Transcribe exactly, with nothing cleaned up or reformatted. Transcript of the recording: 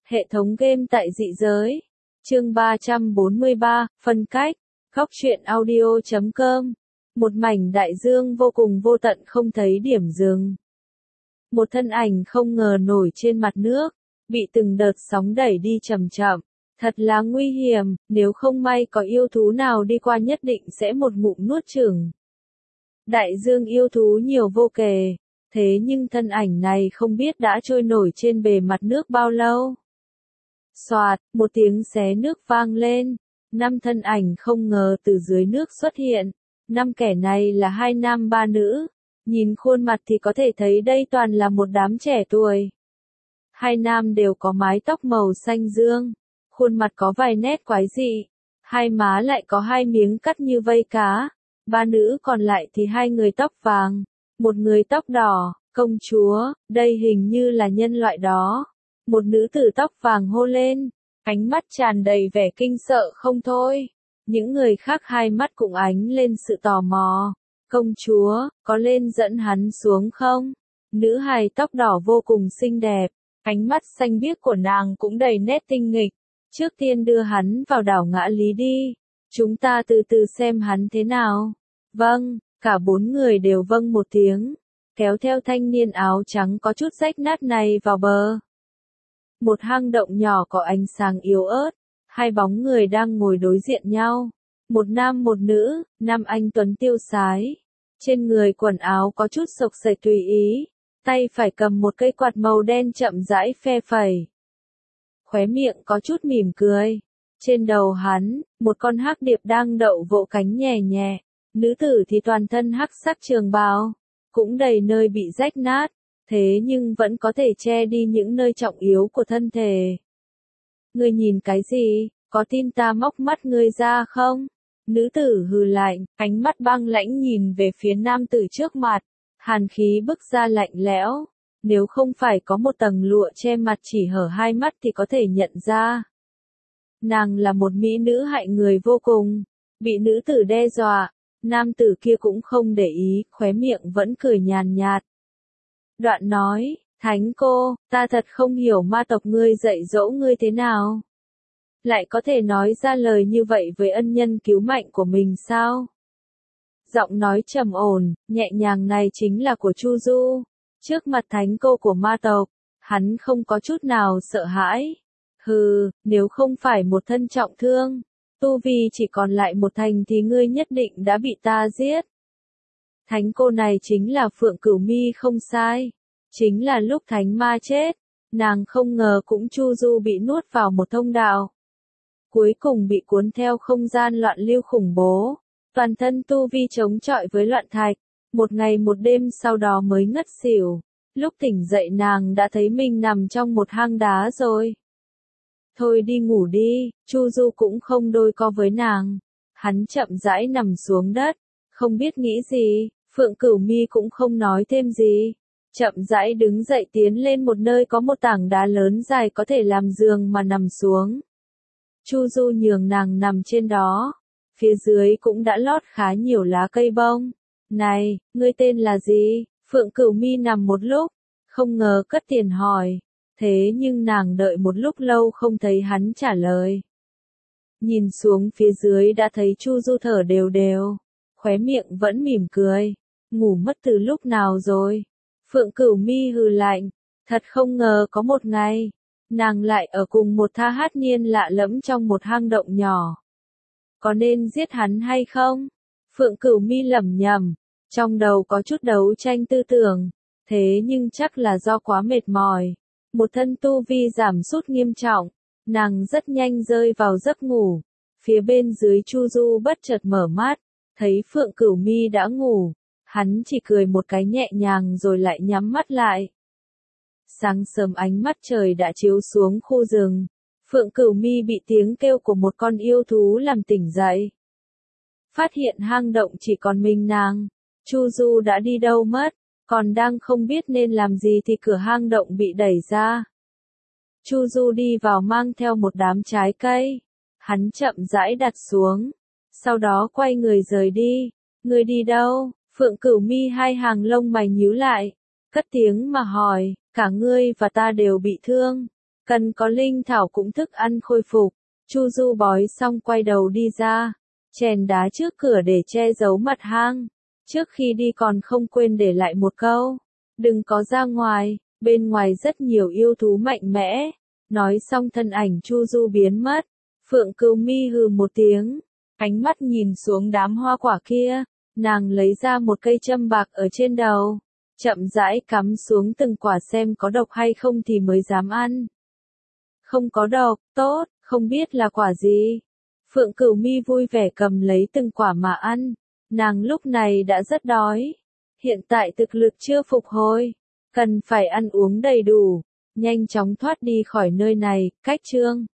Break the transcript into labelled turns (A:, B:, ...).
A: Hệ thống game tại dị giới. Chương ba trăm bốn mươi ba, phân cách. Góc truyện audio chấm com. Một mảnh đại dương vô cùng vô tận không thấy điểm dừng. Một thân ảnh không ngờ nổi trên mặt nước, bị từng đợt sóng đẩy đi chậm chậm. Thật là nguy hiểm, nếu không may có yêu thú nào đi qua nhất định sẽ một ngụm nuốt chửng. Đại dương yêu thú nhiều vô kể, thế nhưng thân ảnh này không biết đã trôi nổi trên bề mặt nước bao lâu. Xoạt, một tiếng xé nước vang lên, năm thân ảnh không ngờ từ dưới nước xuất hiện, năm kẻ này là hai nam ba nữ, nhìn khuôn mặt thì có thể thấy đây toàn là một đám trẻ tuổi. Hai nam đều có mái tóc màu xanh dương, khuôn mặt có vài nét quái dị, hai má lại có hai miếng cắt như vây cá, ba nữ còn lại thì hai người tóc vàng, một người tóc đỏ, công chúa, đây hình như là nhân loại đó. Một nữ tử tóc vàng hô lên, ánh mắt tràn đầy vẻ kinh sợ không thôi. Những người khác hai mắt cũng ánh lên sự tò mò. Công chúa, có lên dẫn hắn xuống không? Nữ hài tóc đỏ vô cùng xinh đẹp, ánh mắt xanh biếc của nàng cũng đầy nét tinh nghịch. Trước tiên đưa hắn vào đảo Ngã Lý đi, chúng ta từ từ xem hắn thế nào. Vâng, cả bốn người đều vâng một tiếng, kéo theo thanh niên áo trắng có chút rách nát này vào bờ. Một hang động nhỏ có ánh sáng yếu ớt, hai bóng người đang ngồi đối diện nhau. Một nam một nữ, nam anh tuấn tiêu sái. Trên người quần áo có chút xộc xệch tùy ý, tay phải cầm một cây quạt màu đen chậm rãi phe phẩy. Khóe miệng có chút mỉm cười. Trên đầu hắn, một con hắc điệp đang đậu vỗ cánh nhẹ nhẹ. Nữ tử thì toàn thân hắc sắc trường bào, cũng đầy nơi bị rách nát. Thế nhưng vẫn có thể che đi những nơi trọng yếu của thân thể. Ngươi nhìn cái gì, có tin ta móc mắt ngươi ra không? Nữ tử hừ lạnh, ánh mắt băng lãnh nhìn về phía nam tử trước mặt, hàn khí bức ra lạnh lẽo. Nếu không phải có một tầng lụa che mặt chỉ hở hai mắt thì có thể nhận ra. Nàng là một mỹ nữ hại người vô cùng, bị nữ tử đe dọa, nam tử kia cũng không để ý, khóe miệng vẫn cười nhàn nhạt. Đoạn nói, thánh cô, ta thật không hiểu ma tộc ngươi dạy dỗ ngươi thế nào. Lại có thể nói ra lời như vậy với ân nhân cứu mạnh của mình sao? Giọng nói trầm ổn, nhẹ nhàng này chính là của Chu Du. Trước mặt thánh cô của ma tộc, hắn không có chút nào sợ hãi. Hừ, nếu không phải một thân trọng thương, tu vi chỉ còn lại một thành thì ngươi nhất định đã bị ta giết. Thánh cô này chính là Phượng Cửu Mi không sai. Chính là lúc thánh ma chết, nàng không ngờ cũng Chu Du bị nuốt vào một thông đạo. Cuối cùng bị cuốn theo không gian loạn lưu khủng bố, toàn thân tu vi chống chọi với loạn thạch, một ngày một đêm sau đó mới ngất xỉu. Lúc tỉnh dậy nàng đã thấy mình nằm trong một hang đá rồi. Thôi đi ngủ đi, Chu Du cũng không đôi co với nàng. Hắn chậm rãi nằm xuống đất, không biết nghĩ gì, Phượng Cửu Mi cũng không nói thêm gì. Chậm rãi đứng dậy tiến lên một nơi có một tảng đá lớn dài có thể làm giường mà nằm xuống. Chu Du nhường nàng nằm trên đó. Phía dưới cũng đã lót khá nhiều lá cây bông. Này, ngươi tên là gì? Phượng Cửu Mi nằm một lúc, không ngờ cất tiền hỏi. Thế nhưng nàng đợi một lúc lâu không thấy hắn trả lời. Nhìn xuống phía dưới đã thấy Chu Du thở đều đều, khóe miệng vẫn mỉm cười. Ngủ mất từ lúc nào rồi? Phượng Cửu Mi hừ lạnh, thật không ngờ có một ngày, nàng lại ở cùng một tha hát niên lạ lẫm trong một hang động nhỏ. Có nên giết hắn hay không? Phượng Cửu Mi lẩm nhẩm, trong đầu có chút đấu tranh tư tưởng, thế nhưng chắc là do quá mệt mỏi, một thân tu vi giảm sút nghiêm trọng, nàng rất nhanh rơi vào giấc ngủ. Phía bên dưới Chu Du bất chợt mở mắt, thấy Phượng Cửu Mi đã ngủ. Hắn chỉ cười một cái nhẹ nhàng rồi lại nhắm mắt lại. Sáng sớm ánh mắt trời đã chiếu xuống khu rừng. Phượng Cửu Mi bị tiếng kêu của một con yêu thú làm tỉnh dậy. Phát hiện hang động chỉ còn mình nàng. Chu Du đã đi đâu mất, còn đang không biết nên làm gì thì cửa hang động bị đẩy ra. Chu Du đi vào mang theo một đám trái cây. Hắn chậm rãi đặt xuống, sau đó quay người rời đi. Người đi đâu? Phượng Cửu Mi hai hàng lông mày nhíu lại, cất tiếng mà hỏi, cả ngươi và ta đều bị thương. Cần có linh thảo cũng thức ăn khôi phục. Chu Du bói xong quay đầu đi ra, chèn đá trước cửa để che giấu mật hang. Trước khi đi còn không quên để lại một câu, đừng có ra ngoài, bên ngoài rất nhiều yêu thú mạnh mẽ. Nói xong thân ảnh Chu Du biến mất. Phượng Cừu Mi hừ một tiếng, ánh mắt nhìn xuống đám hoa quả kia, nàng lấy ra một cây châm bạc ở trên đầu, chậm rãi cắm xuống từng quả xem có độc hay không thì mới dám ăn. Không có độc, tốt, không biết là quả gì. Phượng Cửu Mi vui vẻ cầm lấy từng quả mà ăn, nàng lúc này đã rất đói. Hiện tại thực lực chưa phục hồi, cần phải ăn uống đầy đủ, nhanh chóng thoát đi khỏi nơi này. Cách chương